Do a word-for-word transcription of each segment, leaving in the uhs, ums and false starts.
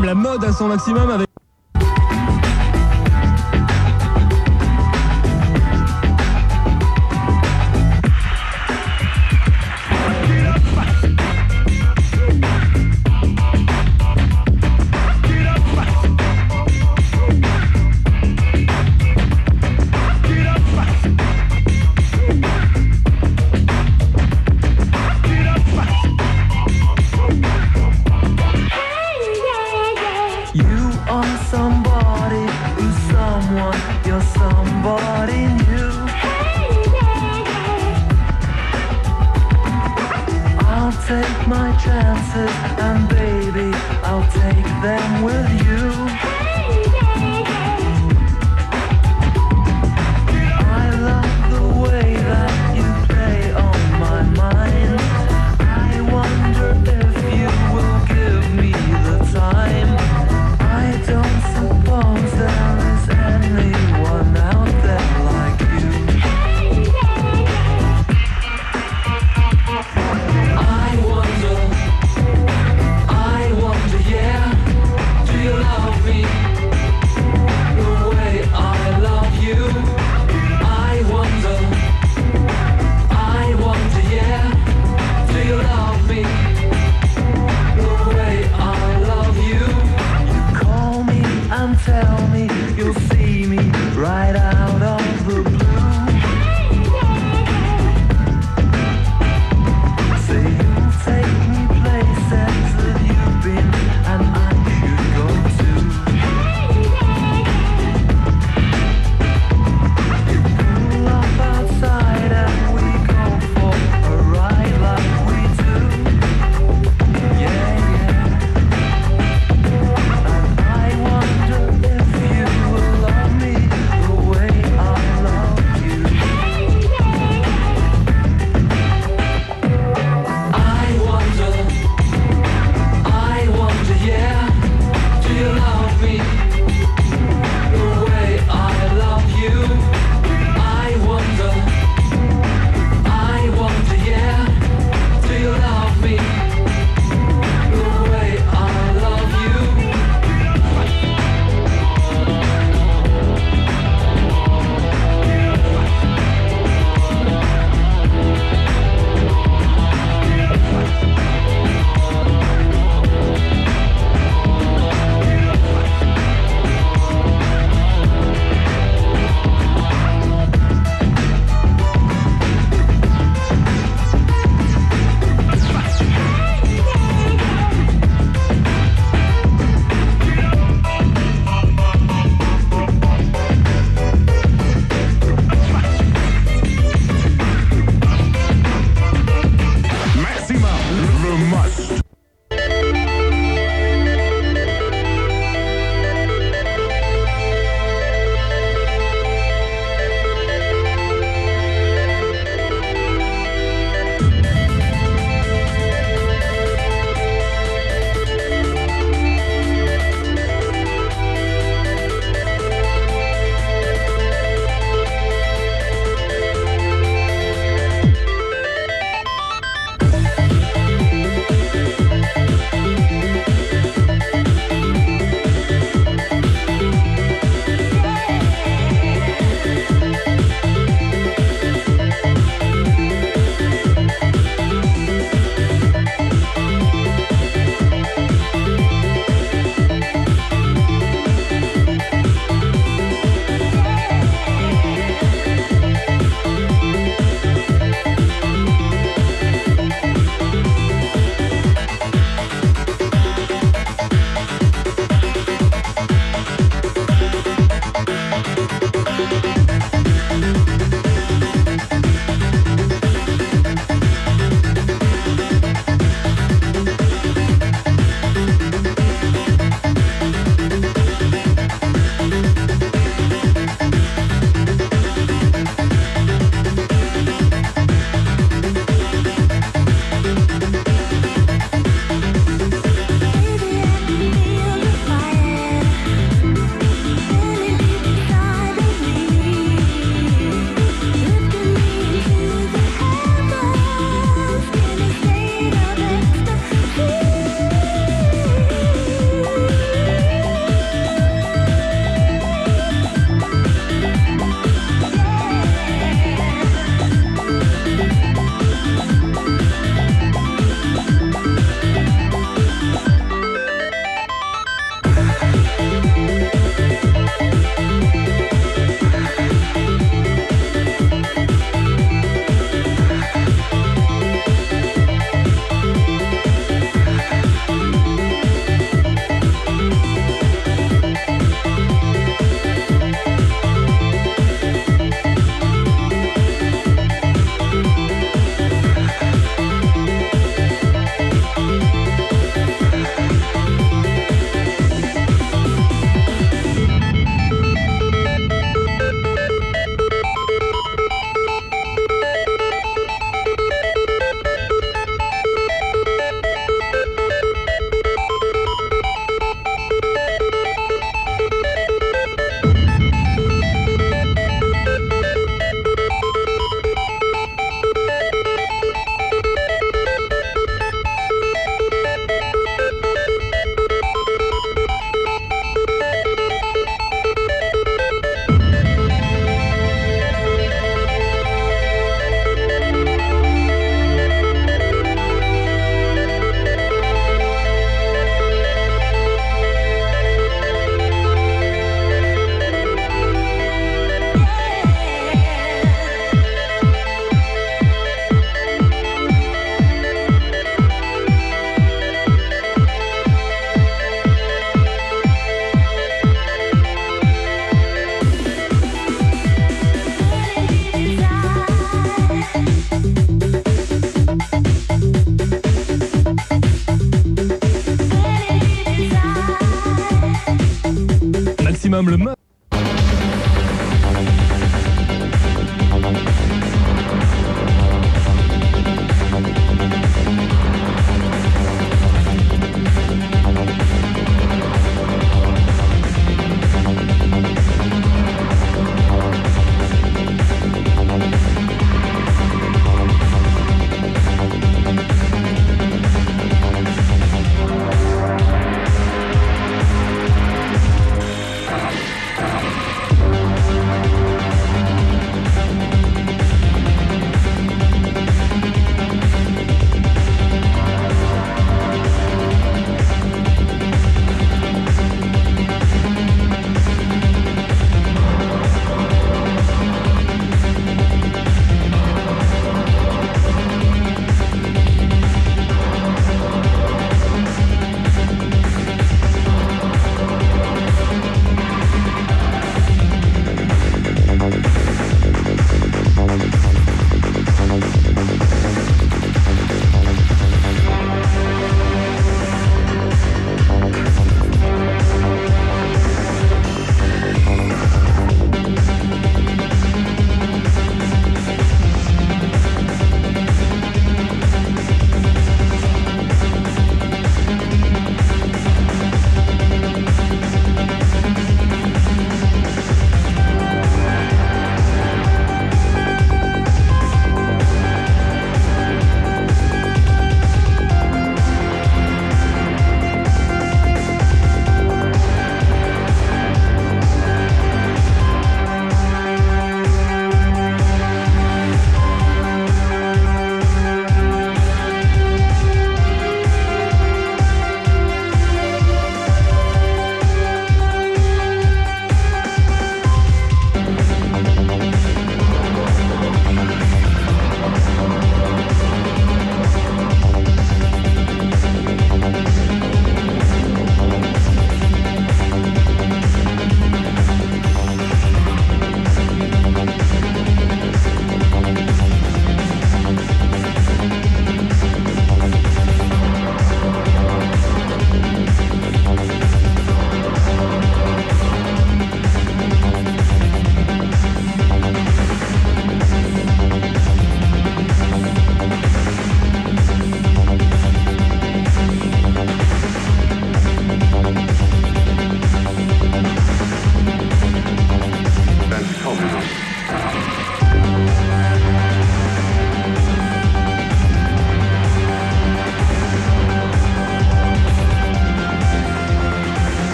maximum, la mode à son maximum avec... I Paname, le ma...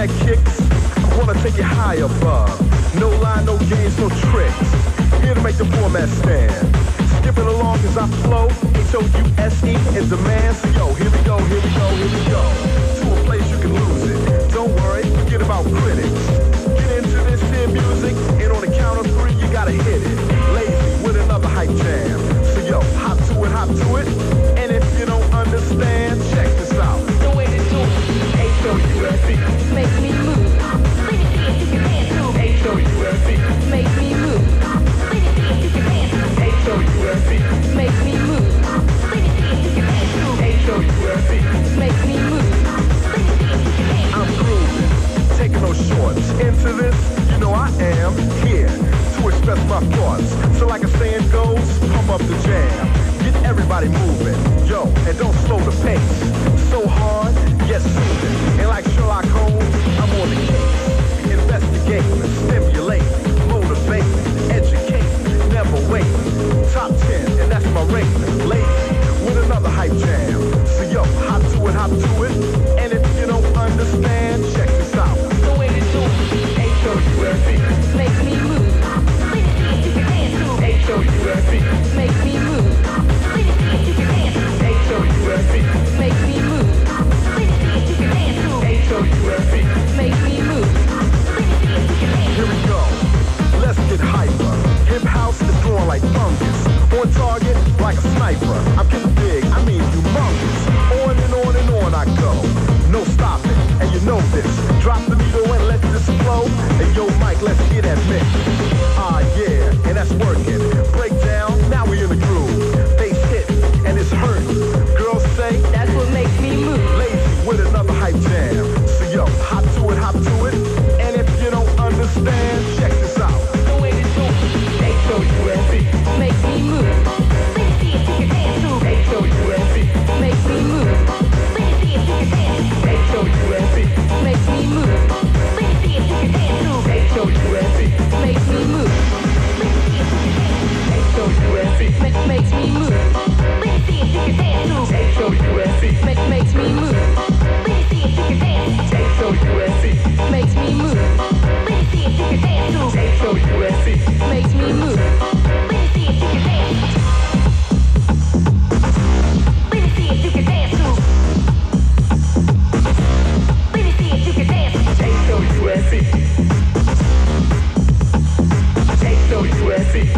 that kicks. I wanna take it high above. No lie, no games, no tricks. Here to make the format stand. Skip it along as I flow. H O U S E in demand. So yo, here we go, here we go, here we go. To a place you can lose it. Don't worry, forget about critics. Get into this here music, and on the count of three, you gotta hit it. Lazy with another hype jam. So yo, hop to it, hop to it. And if you don't understand, check this out. The way to do it. H O U S E. Make me move. Let me see if you can dance to it. H O U S E. Make me move. Let me see if you can dance to it. H O U S E. Make me move. Let me see if you can dance to it. H O U S E. Make me move. Let me see if you can dance to it. I'm grooving, taking no shorts. Into this, you know I am here to express my thoughts. So like a saying goes, pump up the jam. Get everybody moving, yo, and don't slow the pace. So hard, yet soothing. And like Sherlock Holmes, I'm on the case. Investigate, stimulate, motivate, educate, never wait. Top ten, and that's my rating. Lazy, with another hype jam. So yo, hop to it, hop to it. And if you don't understand, check this out. The way to do it. H O U S E. Make me move. Let me see if you can dance to it. H O U S E. Make me move. Let me see if you can dance to it. H O U S E. Make me move. Let me see if you can dance to it. H O U S E. Make me move. Let me see if you can dance to it. Here we go. Let's get hyper. Hip house is growing like fungus. On target like a sniper. I'm getting big, I mean humongous. On and on and on I go. No stopping, and you know this. Drop the needle and let this flow. And yo, Mike, let's hear that mix. Ah, yeah, and that's working. Breakdown, now we in the groove. Bass hit, and it's hurting. Girls say, that's what makes me move. Lazy with another hype jam. So yo, hop to it, hop to it. And if you don't understand, check this out. The way to do it. H O U S E. Make me move. Let me see if you can dance to it. H O U S E. Make me move. Let me see if you can dance to it. H O U S E. Make me move. Let me see if you can dance to it. H O U S E. Make me move. Let me see if you can dance. H O U S E. Ma- makes me move. Let me see if you can dance to it. H O U S E. Ma- makes me move. Let me see if you can dance. H O U S E. Makes me move. Let me see if you can dance to it. H O U S E. Makes me move. Let me see if you can dance. Let me see if you can dance to it. Let me see if you can dance. H O U S E. H O U S E.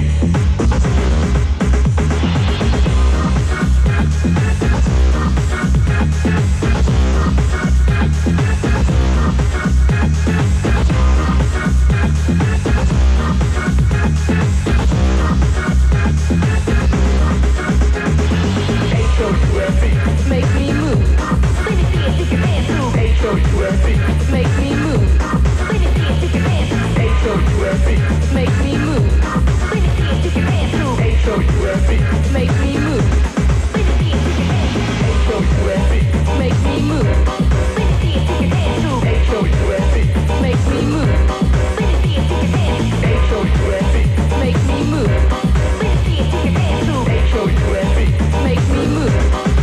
Make me move. Let me see if you can dance to it. H O U S E. Make me move. Let me see if you can dance. H O U S E. Make me move. Let me see if you can dance to it. H O U S E. Make me move. Let me see if you can dance. H O U S E. Make me move. Let me see if you can dance to it. H O U S E. Make me move. Let me see if you can dance. H O U S E. Make me move. Let me see if you can dance to it. H O U S E. Make me move.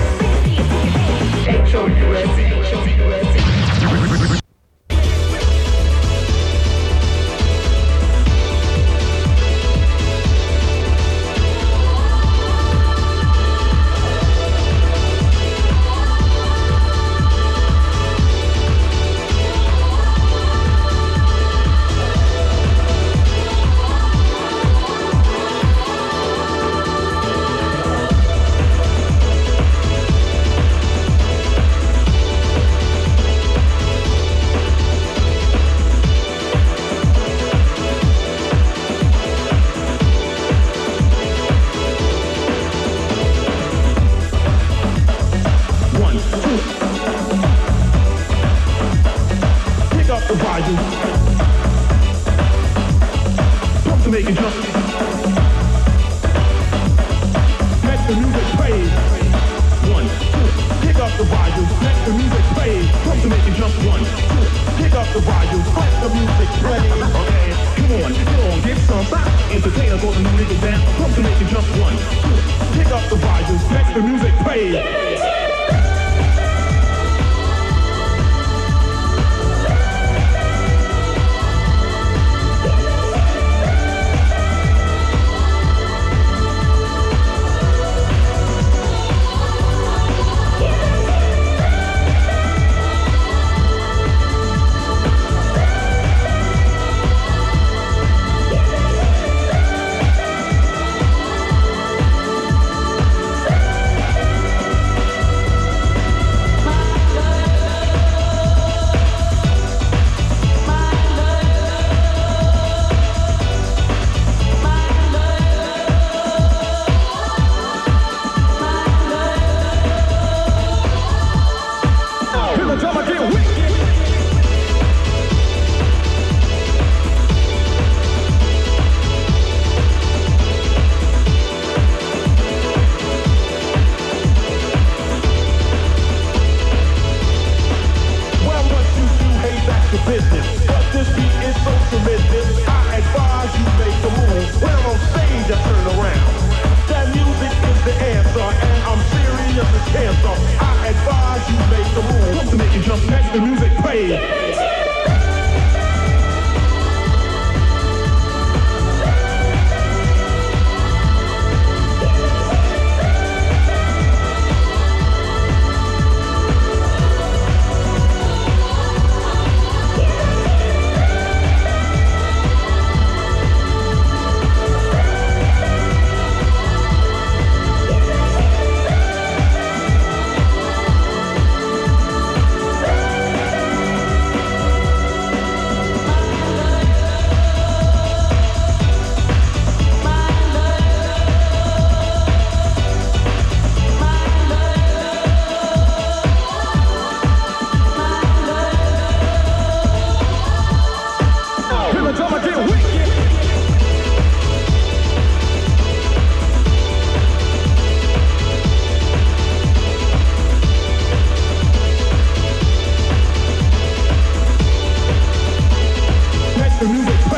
H O U S E. H O U S E.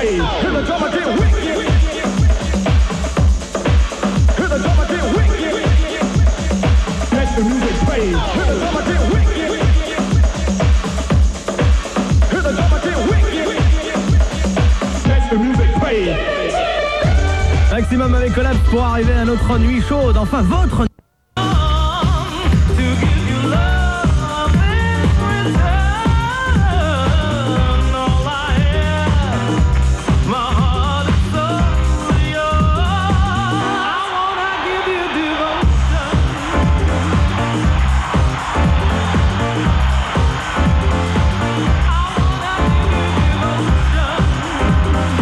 play. Hear the drummer get wicked. Hear the drummer get wicked. Let the music play. Hear the drummer get wicked. Hear the drummer get wicked. Let the music play. Maximum avec Collab pour arriver à notre nuit chaude, enfin votre nuit.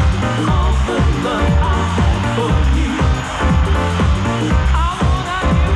I wanna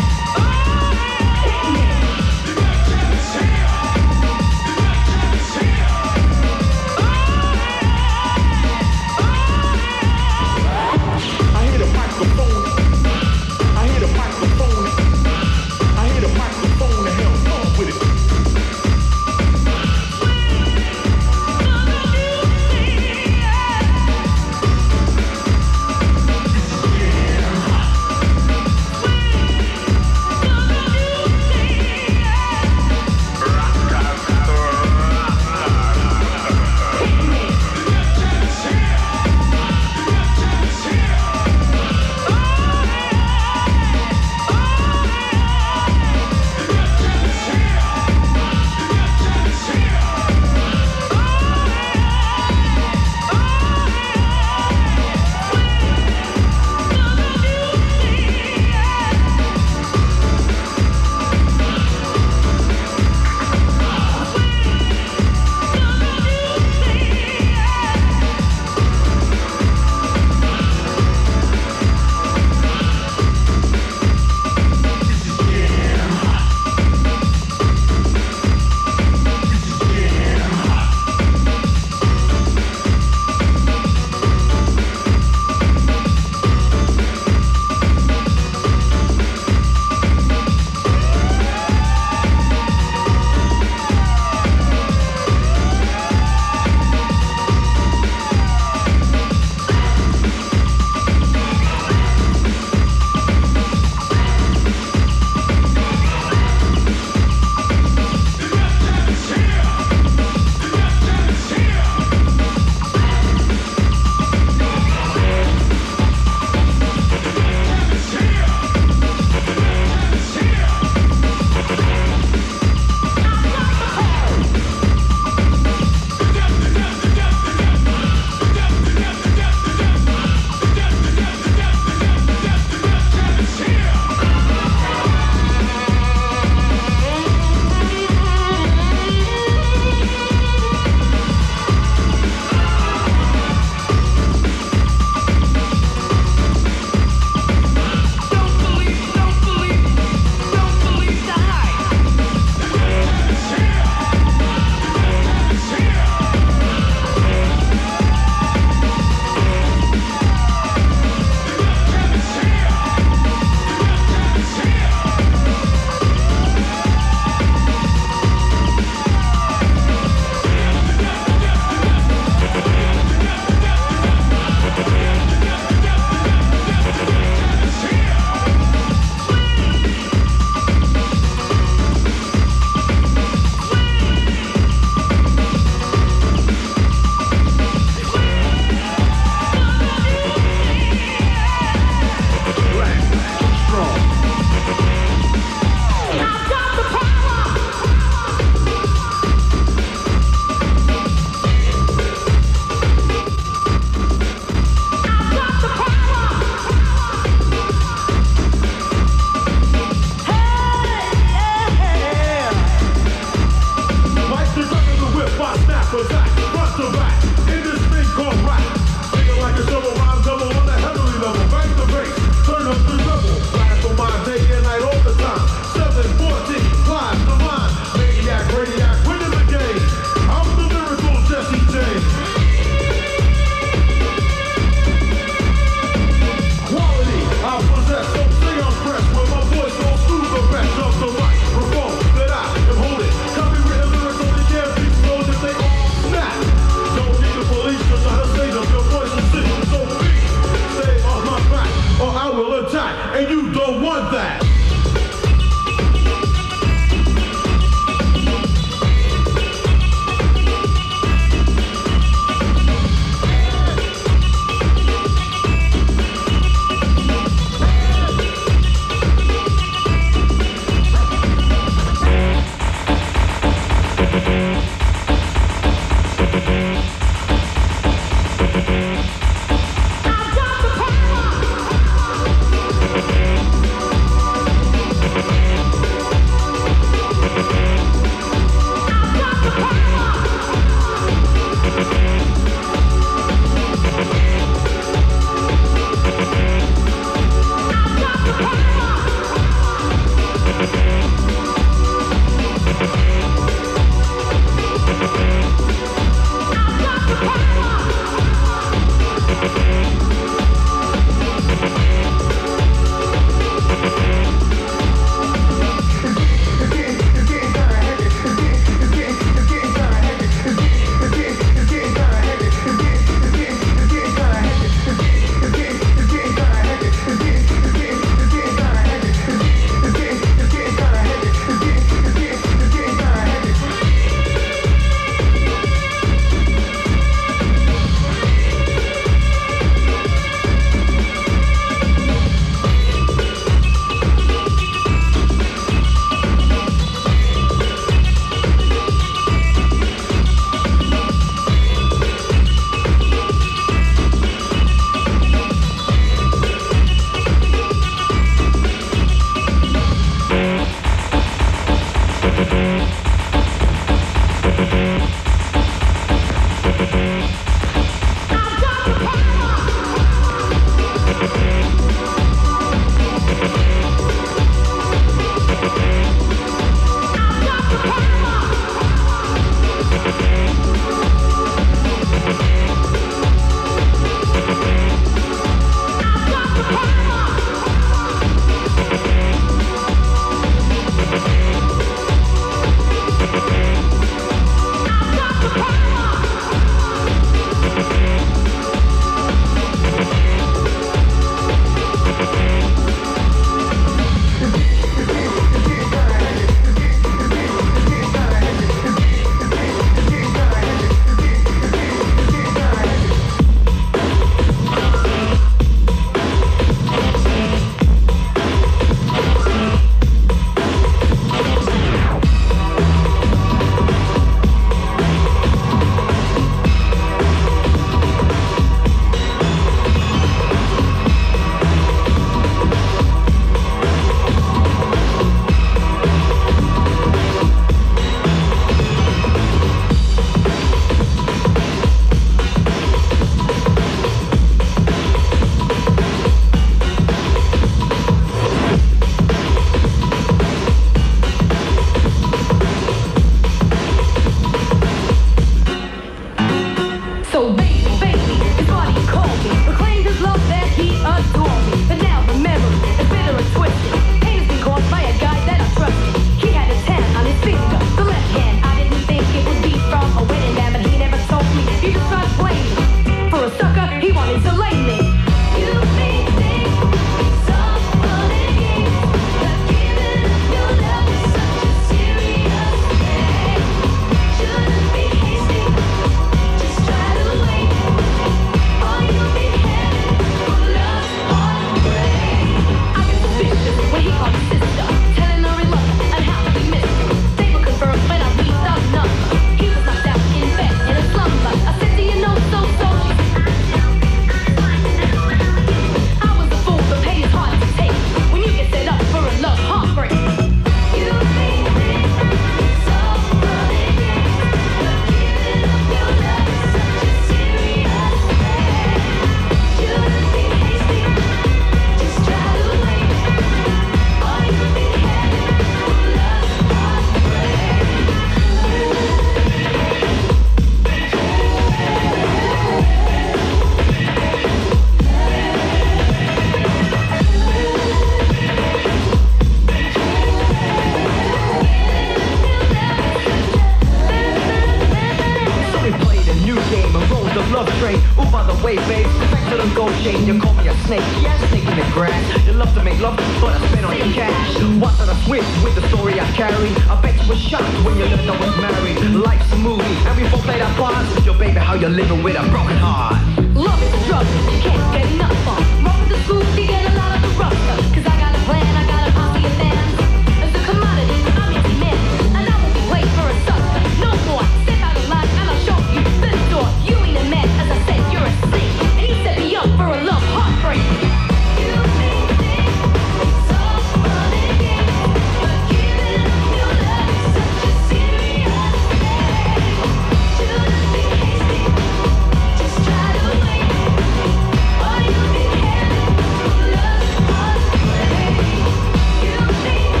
You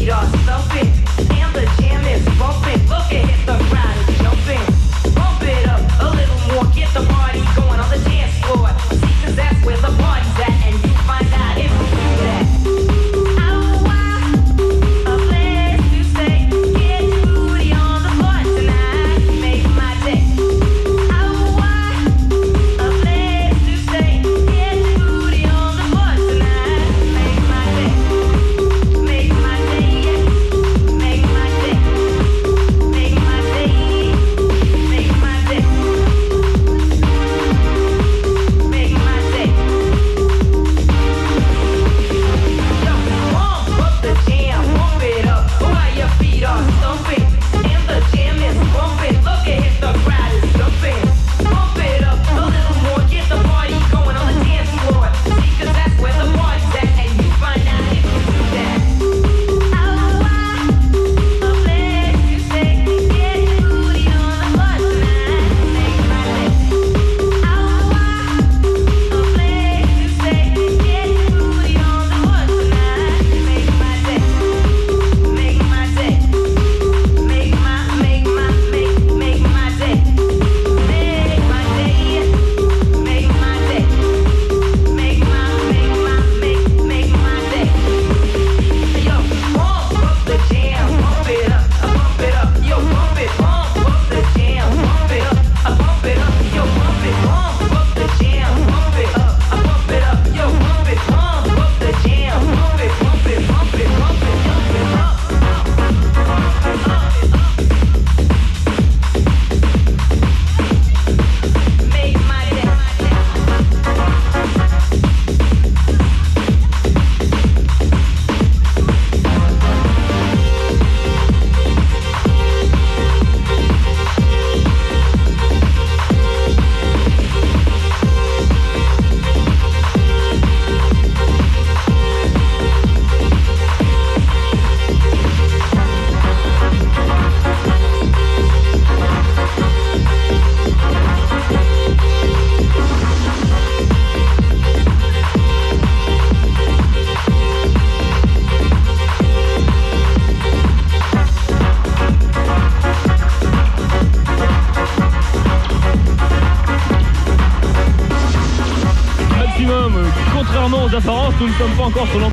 Contrairement aux apparences, nous ne sommes pas encore sur l'entrée.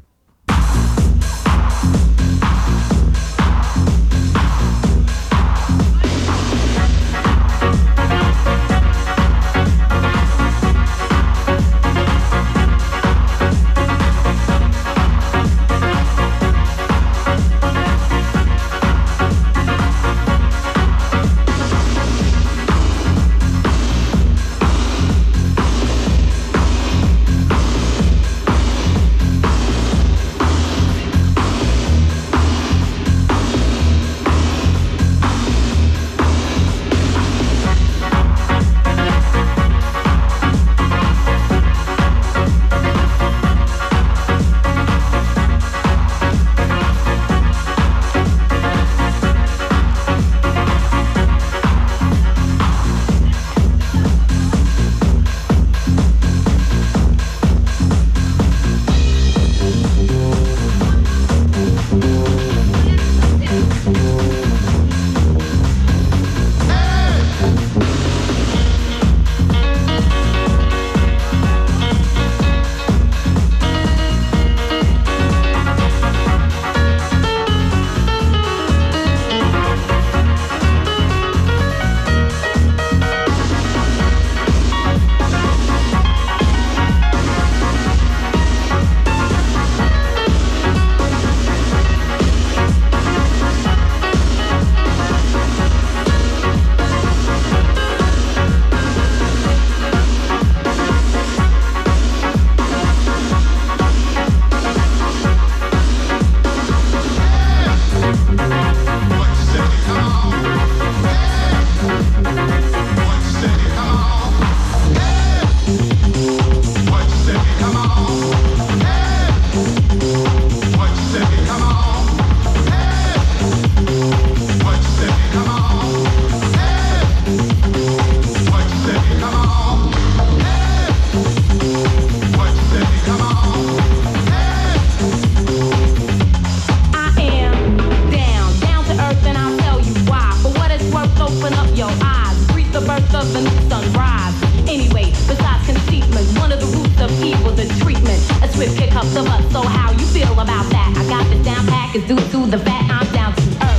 I'm down to earth.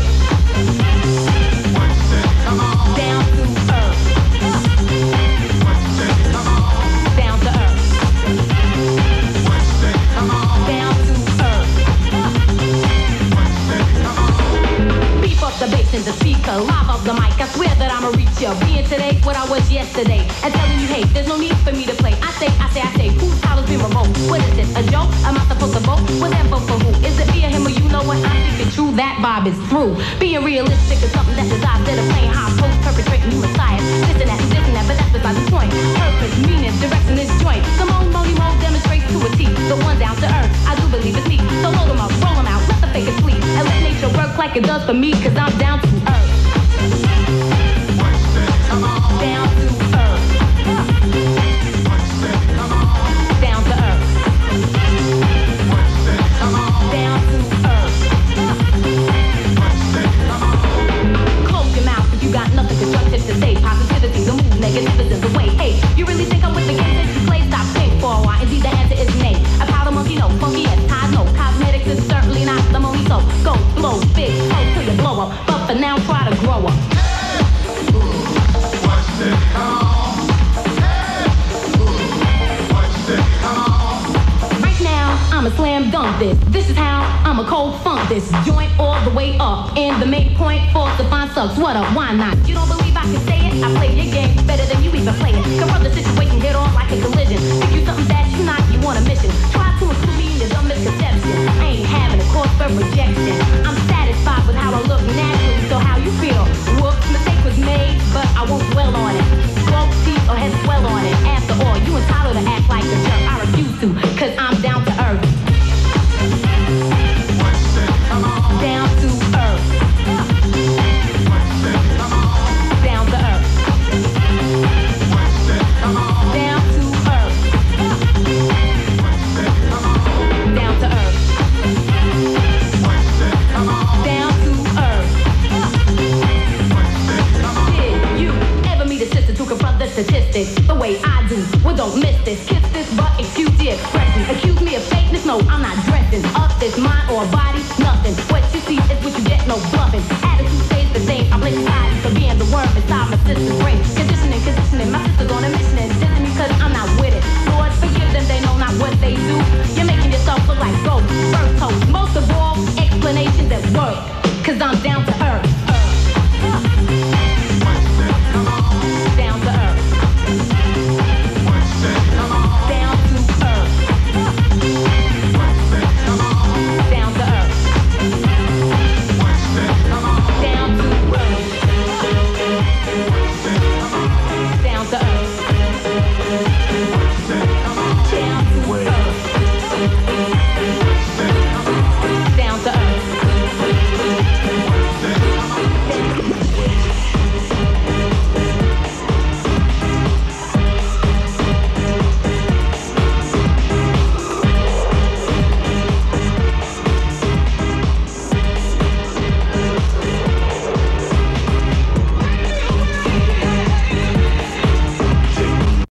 Down to earth. Down to earth. Down to earth. Beef up the bass in the speaker, live off the mic. I swear that I'ma reach ya. Being today what I was yesterday, and telling you, hey, there's no need for me to play. I say, I say, I say, whose power's been revoked? What is this, a joke? Am I supposed to vote? Well, then vote for who? Is it me or him or you know what I'm thinking? True, that vibe is through. Being realistic is something that's desired. Instead of playing high post, perpetrating new messiahs. This and that, this and that, but that's beside the point. Purpose, meaning, direction this joint. Simone, Moni, Mo demonstrates to a T. The one down to earth, I do believe it's me. So load them up, roll them out, let the fake it sleep. And let nature work like it does for me, cause I'm down to earth. Down to earth. Down to earth. Down to earth. Close your mouth if you got nothing constructive to say. Positivity, the move, negativism, the way. Hey, you really think I'm with the game that you play? Stop think for a while. Indeed, the answer is nay. A powder monkey, no. Funky, yes. Ties, no. Cosmetics is certainly not the money, so go, blow, big, go till you blow up. But for now, try to grow up. Right now, I'ma slam dunk this. This is how I'ma cold funk this joint all the way up. And the main point for the fine sucks. What up? Why not? You don't believe I can say it? I play your game better than you even play it. Confront the situation head on like a collision. Think you something that you not, you on a mission. Try to include me in your dumb misconception. I ain't having a cause for rejection. I'm satisfied with how I look naturally. So how you feel? Whoops, mistake was made, but I won't dwell on it. Broke teeth or head swell on it. After all, you entitled to act like a jerk. I refuse to, cause I'm down to earth. Down to earth. Down to earth. Down to earth. Down to earth. Down to earth. Did you ever meet a sister to confront the statistics the way I do? Well, don't miss this. Kiss this, but excuse the expression. Accuse me of fakeness? No, I'm not dressing up this mind or body. Nothing. What you see is what you get. No bluffing. Attitude stays the same. I'm like body for being the worm inside my sister's brain. Conditioning, conditioning. My sister's on a mission and dissing me cause I'm not with it. Lord, forgive them. They know not what they do. You're making yourself look like gold. First toast. Most of all, explanations at work. Cause I'm down to earth.